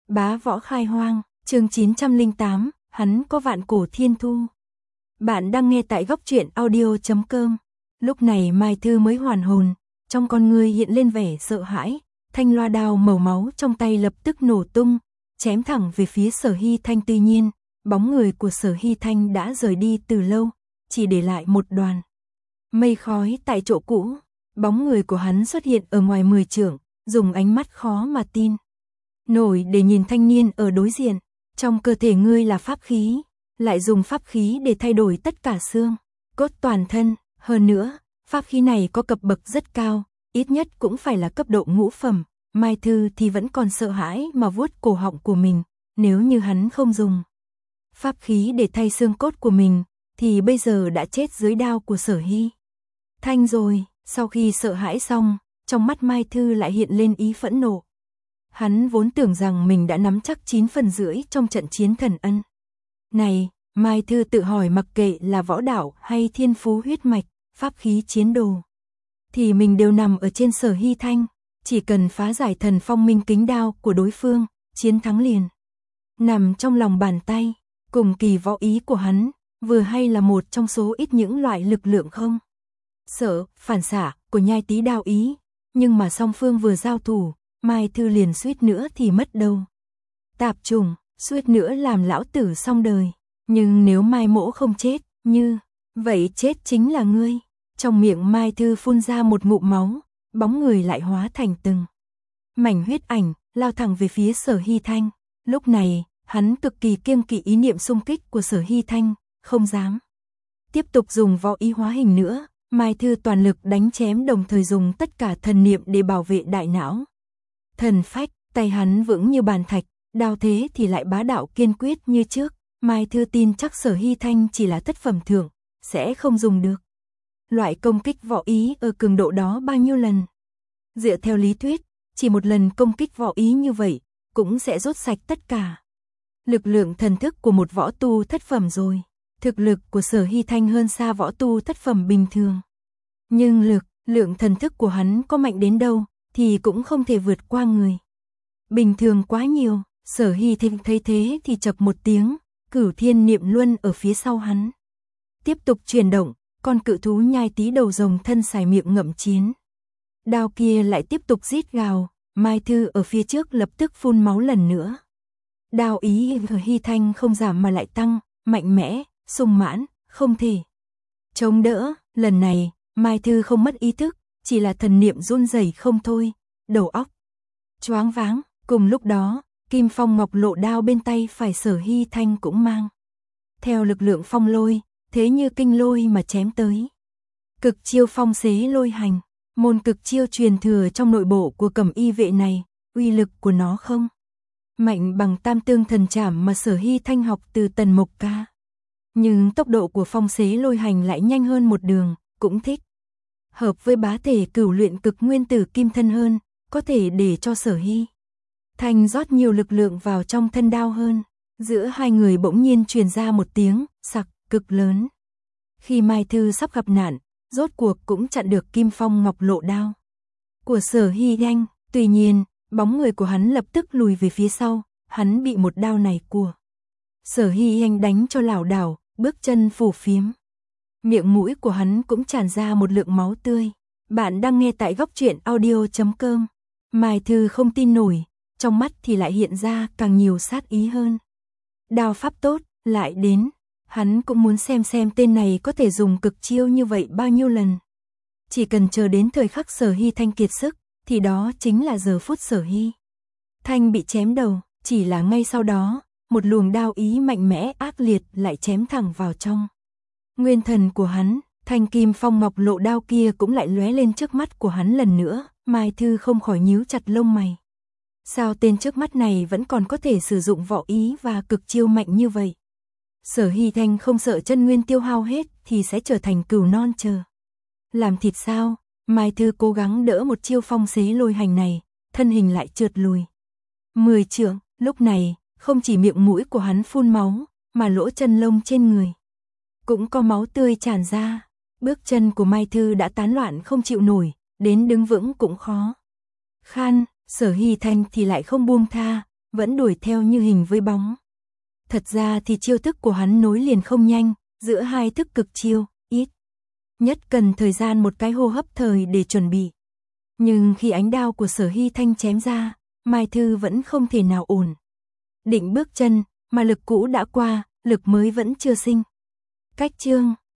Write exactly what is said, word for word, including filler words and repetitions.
Bá võ khai hoang, chương chín trăm lẻ tám, hắn có vạn cổ thiên thu. Bạn đang nghe tại góc truyện audio chấm com. Lúc này Mai Thư mới hoàn hồn, trong con người hiện lên vẻ sợ hãi, thanh loa đao màu máu trong tay lập tức nổ tung, chém thẳng về phía Sở Hy Thanh. Tuy nhiên, bóng người của Sở Hy Thanh đã rời đi từ lâu, chỉ để lại một đoàn mây khói tại chỗ cũ. Bóng người của hắn xuất hiện ở ngoài mười trượng, dùng ánh mắt khó mà tin nổi để nhìn thanh niên ở đối diện. Trong cơ thể ngươi là pháp khí, lại dùng pháp khí để thay đổi tất cả xương cốt toàn thân, hơn nữa, pháp khí này có cấp bậc rất cao, ít nhất cũng phải là cấp độ ngũ phẩm. Mai Thư thì vẫn còn sợ hãi mà vuốt cổ họng của mình, nếu như hắn không dùng pháp khí để thay xương cốt của mình, thì bây giờ đã chết dưới đao của Sở Hy Thanh rồi. Sau khi sợ hãi xong, trong mắt Mai Thư lại hiện lên ý phẫn nộ. Hắn vốn tưởng rằng mình đã nắm chắc chín phần rưỡi trong trận chiến thần ân này. Mai Thư tự hỏi, mặc kệ là võ đạo hay thiên phú huyết mạch, pháp khí chiến đồ, thì mình đều nằm ở trên Sở Hy Thanh. Chỉ cần phá giải thần phong minh kính đao của đối phương, chiến thắng liền nằm trong lòng bàn tay. Cùng kỳ võ ý của hắn, vừa hay là một trong số ít những loại lực lượng không sợ phản xạ của nhai tí đao ý. Nhưng mà song phương vừa giao thủ, Mai Thư liền suýt nữa thì mất đầu tạp trùng, suýt nữa làm lão tử xong đời. Nhưng nếu Mai Mỗ không chết, như vậy chết chính là ngươi. Trong miệng Mai Thư phun ra một ngụm máu, bóng người lại hóa thành từng mảnh huyết ảnh, lao thẳng về phía Sở Hy Thanh. Lúc này, hắn cực kỳ kiêng kỵ ý niệm xung kích của Sở Hy Thanh, không dám tiếp tục dùng võ ý hóa hình nữa. Mai Thư toàn lực đánh chém, đồng thời dùng tất cả thần niệm để bảo vệ đại não thần phách. Tay hắn vững như bàn thạch, đao thế thì lại bá đạo kiên quyết như trước. Mai Thư tin chắc Sở Hy Thanh chỉ là thất phẩm thượng, sẽ không dùng được loại công kích võ ý ở cường độ đó bao nhiêu lần. Dựa theo lý thuyết, chỉ một lần công kích võ ý như vậy cũng sẽ rút sạch tất cả lực lượng thần thức của một võ tu thất phẩm rồi. Thực lực của Sở Hy Thanh hơn xa võ tu thất phẩm bình thường, nhưng lực lượng thần thức của hắn có mạnh đến đâu thì cũng không thể vượt qua người bình thường quá nhiều. Sở Hy Thanh thấy thế thì chập một tiếng, Cửu Thiên Niệm Luân ở phía sau hắn tiếp tục chuyển động, con cự thú nhai tí đầu rồng thân xài miệng ngậm chiến đao kia lại tiếp tục rít gào. Mai Thư ở phía trước lập tức phun máu lần nữa. Đao ý của Hy Thanh không giảm mà lại tăng, mạnh mẽ, sung mãn, không thể chống đỡ. Lần này, Mai Thư không mất ý thức, chỉ là thần niệm run rẩy không thôi, đầu óc choáng váng. Cùng lúc đó, Kim Phong Ngọc Lộ đao bên tay phải Sở Hy Thanh cũng mang theo lực lượng phong lôi, thế như kinh lôi mà chém tới. Cực chiêu phong xế lôi hành, môn cực chiêu truyền thừa trong nội bộ của Cẩm Y vệ này, uy lực của nó không mạnh bằng Tam Tương Thần Trảm mà Sở Hy Thanh học từ Tần Mộc Ca. Nhưng tốc độ của phong xế lôi hành lại nhanh hơn một đường, cũng thích hợp với bá thể cửu luyện cực nguyên tử kim thân hơn, có thể để cho Sở Hy Thanh rót nhiều lực lượng vào trong thân đao hơn. Giữa hai người bỗng nhiên truyền ra một tiếng sặc cực lớn. Khi Mai Thư sắp gặp nạn, rốt cuộc cũng chặn được Kim Phong Ngọc Lộ đao của Sở Hy Thanh. Tuy nhiên, bóng người của hắn lập tức lùi về phía sau, hắn bị một đao này của Sở Hy Thanh đánh cho lảo đảo, bước chân phù phiếm. Miệng mũi của hắn cũng tràn ra một lượng máu tươi. Bạn đang nghe tại góc truyện audio chấm com. Mai Thư không tin nổi, trong mắt thì lại hiện ra càng nhiều sát ý hơn. Đao pháp tốt, lại đến. Hắn cũng muốn xem xem tên này có thể dùng cực chiêu như vậy bao nhiêu lần. Chỉ cần chờ đến thời khắc Sở Hy Thanh kiệt sức, thì đó chính là giờ phút Sở Hy Thanh bị chém đầu. Chỉ là ngay sau đó, một luồng đao ý mạnh mẽ ác liệt lại chém thẳng vào trong nguyên thần của hắn. Thanh Kim Phong Ngọc Lộ đao kia cũng lại lóe lên trước mắt của hắn lần nữa. Mai Thư không khỏi nhíu chặt lông mày. Sao tên trước mắt này vẫn còn có thể sử dụng võ ý và cực chiêu mạnh như vậy? Sở Hy Thanh không sợ chân nguyên tiêu hao hết thì sẽ trở thành cừu non chờ làm thịt sao? Mai Thư cố gắng đỡ một chiêu phong xế lôi hành này, thân hình lại trượt lùi mười trượng. Lúc này, không chỉ miệng mũi của hắn phun máu, mà lỗ chân lông trên người cũng có máu tươi tràn ra. Bước chân của Mai Thư đã tán loạn không chịu nổi, đến đứng vững cũng khó khăn. Sở Hy Thanh thì lại không buông tha, vẫn đuổi theo như hình với bóng. Thật ra thì chiêu thức của hắn nối liền không nhanh, giữa hai thức cực chiêu, ít nhất cần thời gian một cái hô hấp thời để chuẩn bị. Nhưng khi ánh đao của Sở Hy Thanh chém ra, Mai Thư vẫn không thể nào ổn định bước chân, mà lực cũ đã qua, lực mới vẫn chưa sinh. Cách chương